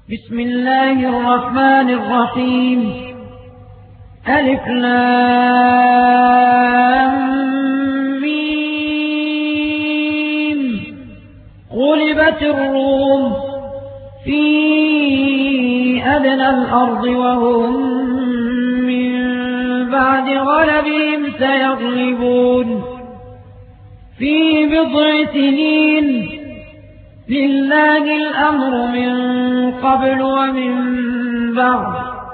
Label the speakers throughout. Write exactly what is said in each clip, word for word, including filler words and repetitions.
Speaker 1: بسم الله الرحمن الرحيم. ألف لام ميم. غلبت الروم في أدنى الأرض وهم من بعد غلبهم سيغلبون في بضع سنين. لله الأمر من قبل ومن بعد.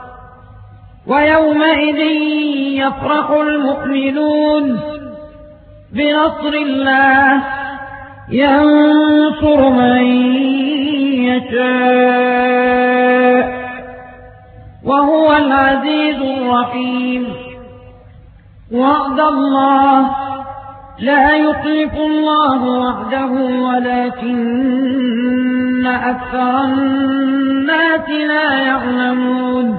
Speaker 1: ويومئذ يفرح المؤمنون بنصر الله ينصر من يشاء وهو العزيز الرحيم. وعد الله لا يخلف الله وعده ولكن أكثر الناس لا يعلمون.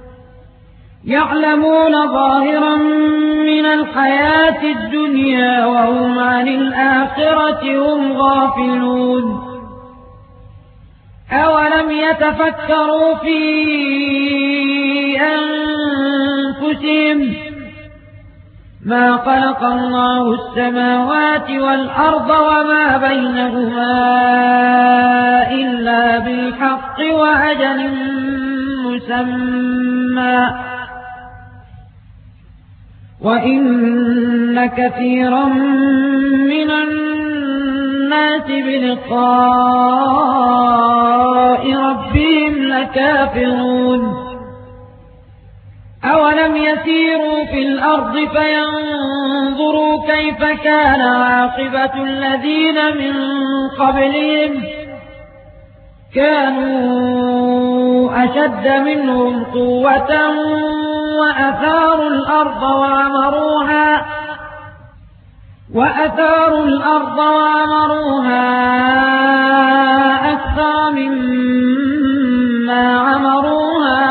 Speaker 1: يعلمون ظاهرا من الحياة الدنيا وهم عن الآخرة هم غافلون. أولم يتفكروا في أنفسهم ما خلق الله السماوات والأرض وما بينهما إلا بالحق وأجل مسمى وإن كثيرا من الناس بلقاء ربهم لكافرون. أولم يسيروا في الأرض فينظروا كيف كان عاقبة الذين من قبلهم كانوا أشد منهم قوة وأثاروا الأرض وعمروها وأثاروا الأرض وعمروها أكثر مما عمروها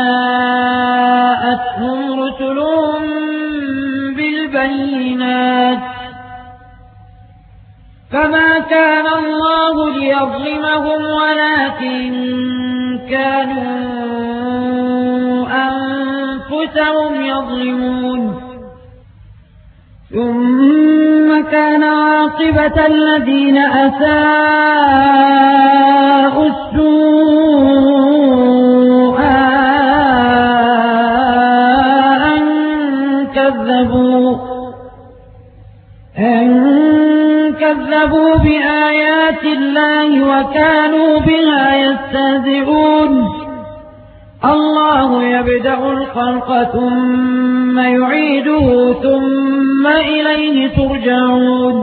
Speaker 1: وجاءتهم رسلهم بالبينات فما كان الله ليظلمهم ولكن كانوا أنفسهم يظلمون. ثم كان عاقبة الذين أساءوا السوء أن كذبوا أن كذبوا بآيات الله وكانوا بها يستهزئون. الله يبدأ الخلق ثم يعيده ثم إليه ترجعون.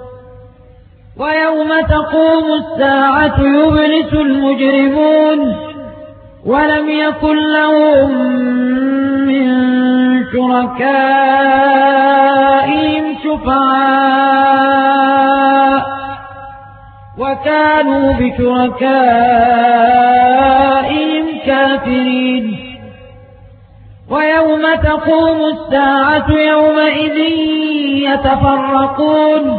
Speaker 1: ويوم تقوم الساعة يبلس المجرمون ولم يكن لهم من شركائهم شفعاء وكانوا بشركائهم كافرين. ويوم تقوم الساعة يومئذ يتفرقون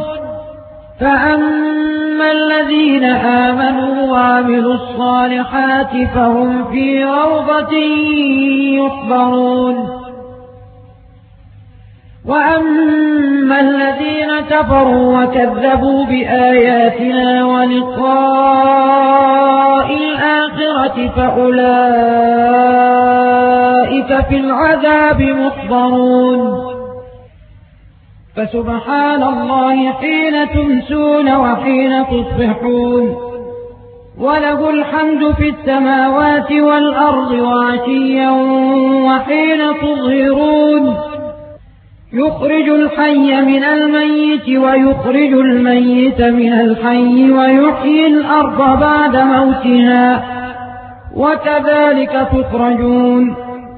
Speaker 1: فأما الذين آمنوا وعملوا الصالحات فهم في روضة يحبرون. وأما الذين كفروا وكذبوا بآياتنا ولقاء الآخرة فأولئك في العذاب محضرون. فسبحان الله حين تمسون وحين تصبحون وله الحمد في السماوات والأرض وعشيا وحين تظهرون. يخرج الحي من الميت ويخرج الميت من الحي ويحيي الأرض بعد موتها وكذلك تخرجون.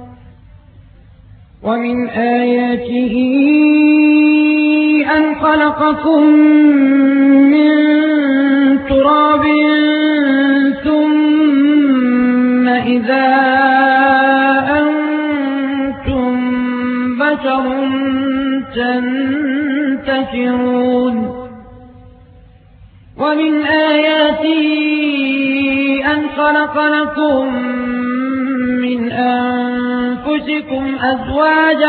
Speaker 1: ومن آياته أن خلقكم من تراب ثم إذا أنتم بشر تنتشرون. ومن آياته أن خلق لكم من أنفسكم أزواجا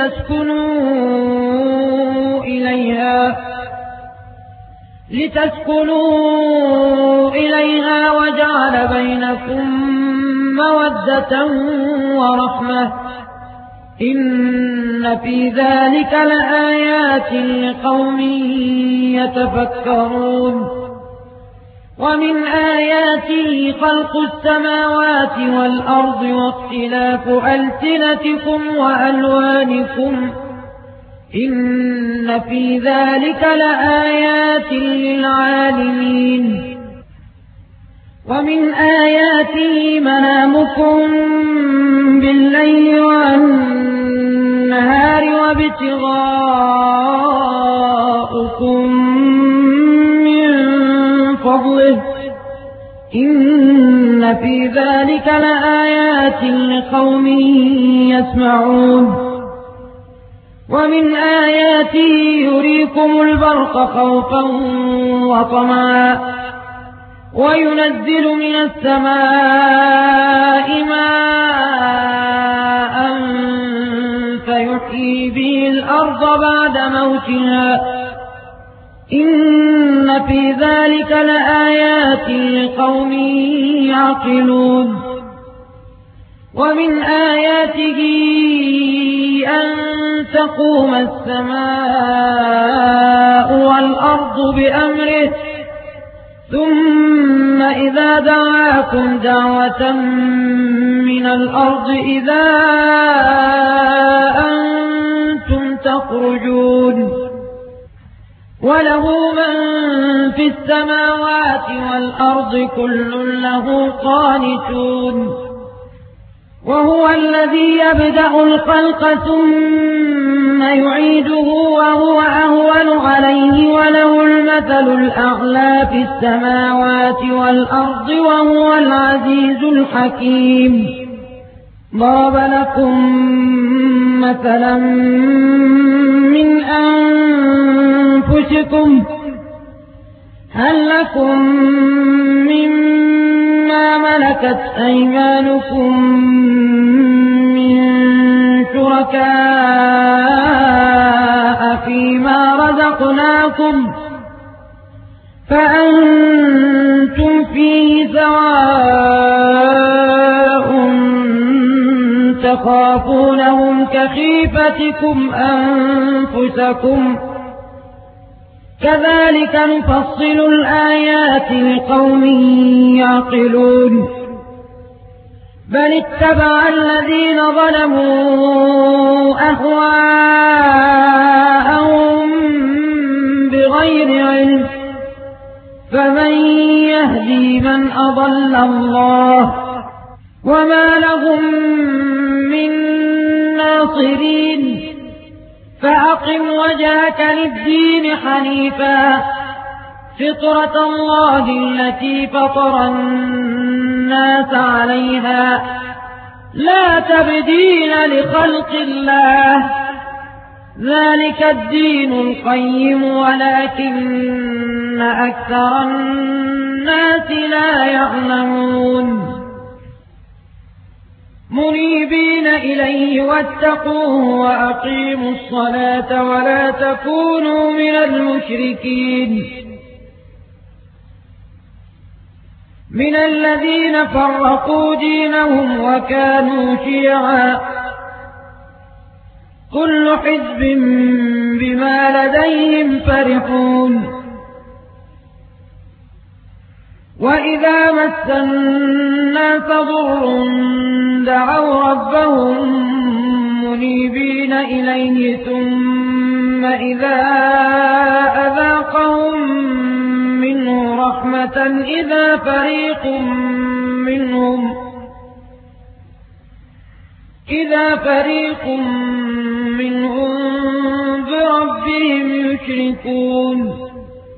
Speaker 1: لتسكنوا إليها لتسكنوا إليها وجعل بينكم مودة ورحمة إن في ذلك لآيات لقوم يتفكرون ومن آياته خلق السماوات والأرض واختلاف ألسنتكم وألوانكم إن في ذلك لآيات للعالمين ومن آياته منامكم بالليل والنهار وابتغاؤكم من فضله إن في ذلك لآيات لقوم يسمعون ومن آياته يريكم البرق خوفا وطمعا وينزل من السماء ماء فيحيي به الأرض بعد موتها إن في ذلك لآيات لقوم يعقلون ومن آياته أن تقوم السماء والأرض بأمره ثم إذا دعاكم دعوة من الأرض إذا أنتم تخرجون وله من في السماوات والأرض كل له قانتون وهو الذي يبدأ الخلق ثم يعيده وهو أهون عليه وله المثل الأعلى في السماوات والأرض وهو العزيز الحكيم ضرب لكم مثلا من أنفسكم هل لكم مما ملكت أيمانكم من شركاء فيما رزقناكم فأنتم فيه سواء تخافونهم كخيفتكم أنفسكم كذلك نفصل الآيات لقوم يعقلون بل اتبع الذين ظلموا أهواءهم بغير علم فمن يهدي من أضل الله وما لهم من ناصرين فأقم وجهك للدين حنيفا فطرة الله التي فطر الناس عليها لا تبديل لخلق الله ذلك الدين القيم ولكن أكثر الناس لا يعلمون منيبين إليه واتقوه وأقيموا الصلاة ولا تكونوا من المشركين من الذين فرقوا دينهم وكانوا شيعا كل حزب بما لديهم فرحون وإذا مس الناس ضر دعوا ربهم منيبين إليه ثم إذا أذاقهم منه رحمة إذا فريق منهم إذا فريق منهم بربهم يشركون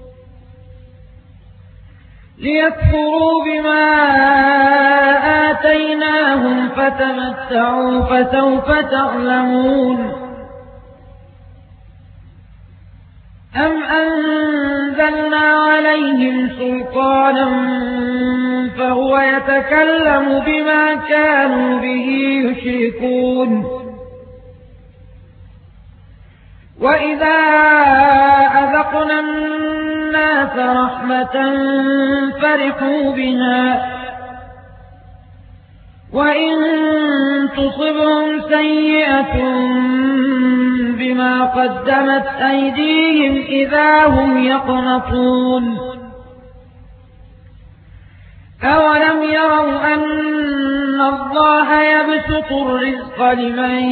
Speaker 1: ليكفروا بما آتيناهم فتمتعوا فسوف تعلمون أم أنزلنا عليهم سلطانا فهو يتكلم بما كانوا به يشركون وإذا أذقنا الناس رحمة فرحوا بها وإن تصبهم سيئة بما قدمت أيديهم إذا هم يقنطون أولم يروا أن الله يبسط الرزق لمن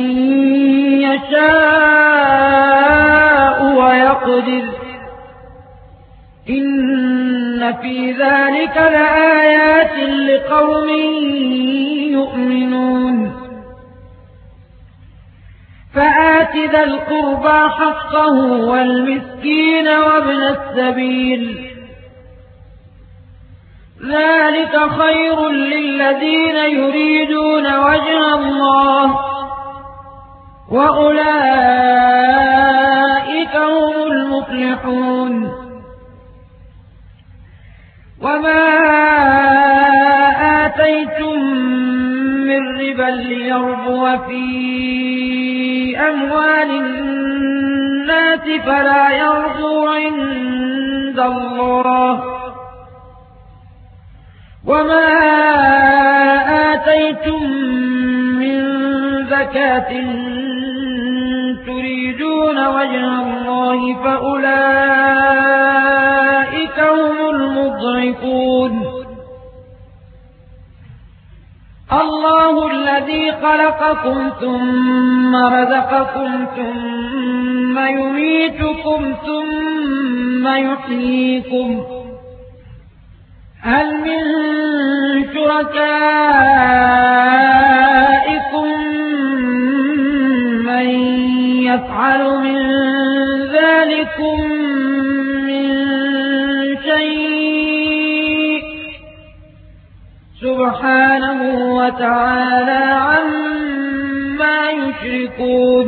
Speaker 1: يشاء ويقدر إن في ذلك لآيات لقوم يؤمنون فآت ذا القربى حقه والمسكين وابن السبيل ذلك خير للذين يريدون وجه الله وأولئك هم المفلحون وما آتيتم من ربا ليربو في أموال الناس فلا يربو عند الله وما آتيتم من زكاة تريدون وجه الله فأولئك هم المضعفون الله الذي خلقكم ثم رزقكم ثم يميتكم ثم يحييكم هل من شركائكم من يفعل من ذلكم من شيء سبحانه وتعالى عما يشركون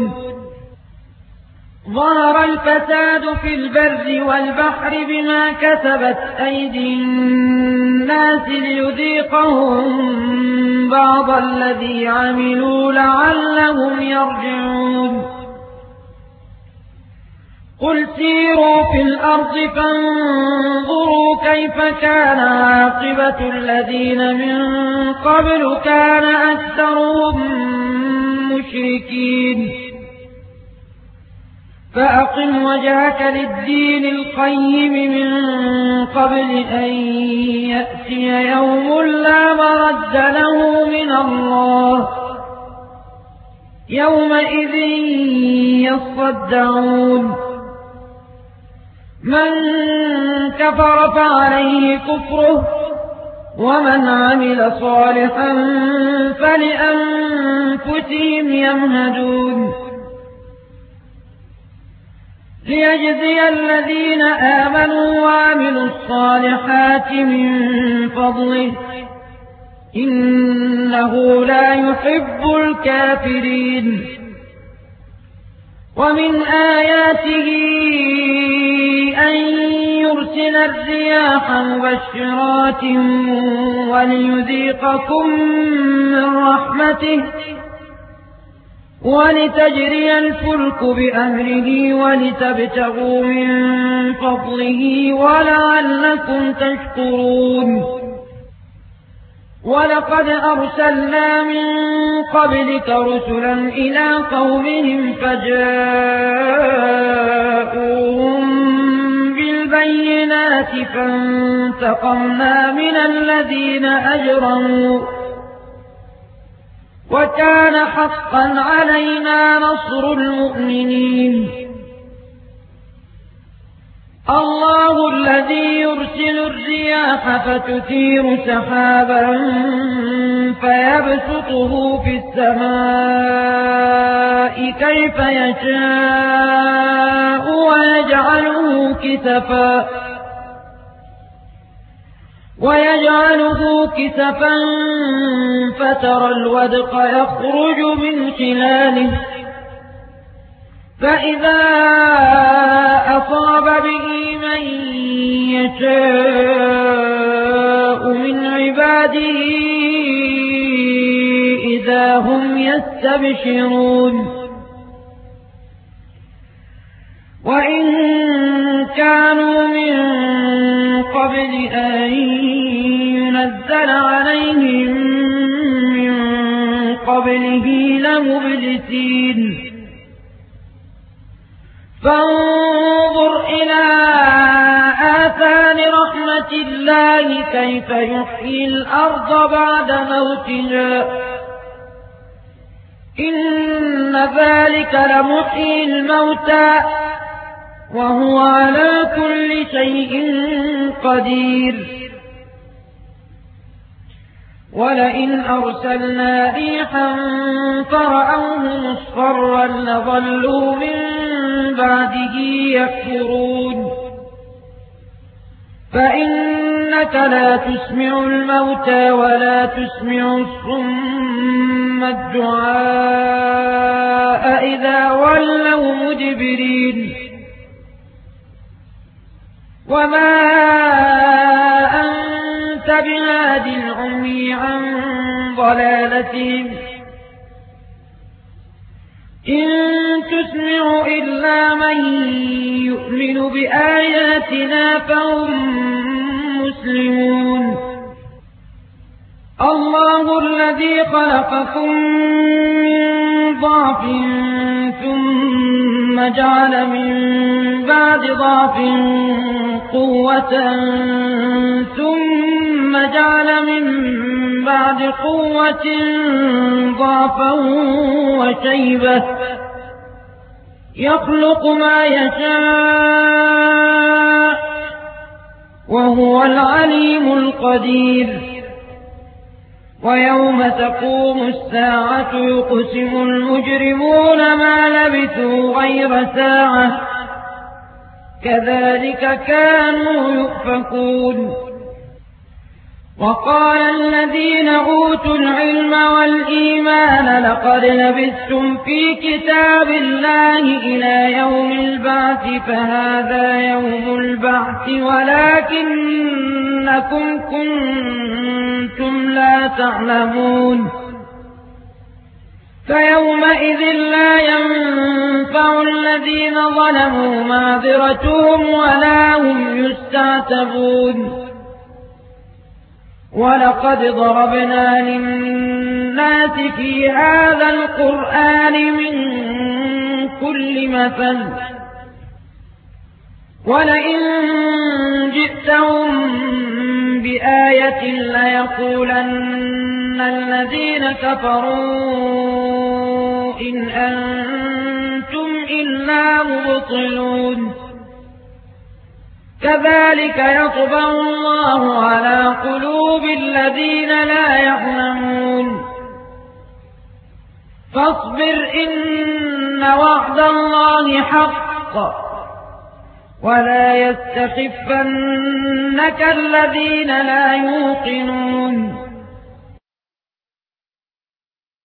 Speaker 1: ظهر الفساد في البر والبحر بما كسبت أيدي الناس ليذيقهم بعض الذي عملوا لعلهم يرجعون قل سيروا في الأرض فانظروا كيف كان عاقبة الذين من قبل كان أكثرهم مشركين فأقم وجهك للدين القيم من قبل أن يأتي يوم لا مرد له من الله يومئذ يصدعون من كفر فعليه كفره ومن عمل صالحا فلأنفسهم يمهدون ليجزي الذين آمنوا وعملوا الصالحات من فضله إنه لا يحب الكافرين ومن آياته أن يرسل الرياح مبشرات وليذيقكم من رحمته ولتجري الفلك بأمره ولتبتغوا من فضله ولعلكم تشكرون ولقد أرسلنا من قبلك رسلا إلى قومهم فجاءوهم بالبينات فانتقمنا من الذين أجرموا وكان حقا علينا نصر المؤمنين الله الذي يرسل الرياح فتثير سحابا فيبسطه في السماء كيف يشاء ويجعله كسفا ويجعله كسفا فترى الودق يخرج من خلاله فإذا أصاب به من يشاء من عباده إذا هم يستبشرون وإن كانوا من قبل أن ينزل عليهم من قبله لمبلسين فانظر إلى آثار رحمة الله كيف يحيي الأرض بعد موتها إن ذلك لمحيي الموتى وهو على كل شيء قدير ولئن أرسلنا ريحا فرأوه مصفرا لظلوا من بعده يكفرون فإنك لا تسمع الموتى ولا تسمع الصم الدعاء إذا ولوا مدبرين وما أنت بهاد العمي عن ضلالتهم إن تسمع إلا من يؤمن بآياتنا فهم مسلمون الله الذي خلقكم من ضعف ثم جعل من بعد ضعف قوة ثم جعل من بعد قوة ضعفا وشيبة يخلق ما يشاء وهو العليم القدير ويوم تقوم الساعة يقسم المجرمون ما لبثوا غير ساعة كذلك كانوا يؤفكون وقال الذين أوتوا العلم والإيمان لقد لبثتم في كتاب الله إلى يوم البعث فهذا يوم البعث ولكنكم كنتم لا تعلمون فيومئذ لا ينفع الذين ظلموا معذرتهم ولا هم يستعتبون ولقد ضربنا للناس في هذا القرآن من كل مثل ولئن جئتهم بآية ليقولن الذين كفروا إن أنتم إلا مبطلون كذلك يطبع الله على قلوب الذين لا يعلمون فاصبر إن وعد الله حق ولا يستخفنك الذين لا يوقنون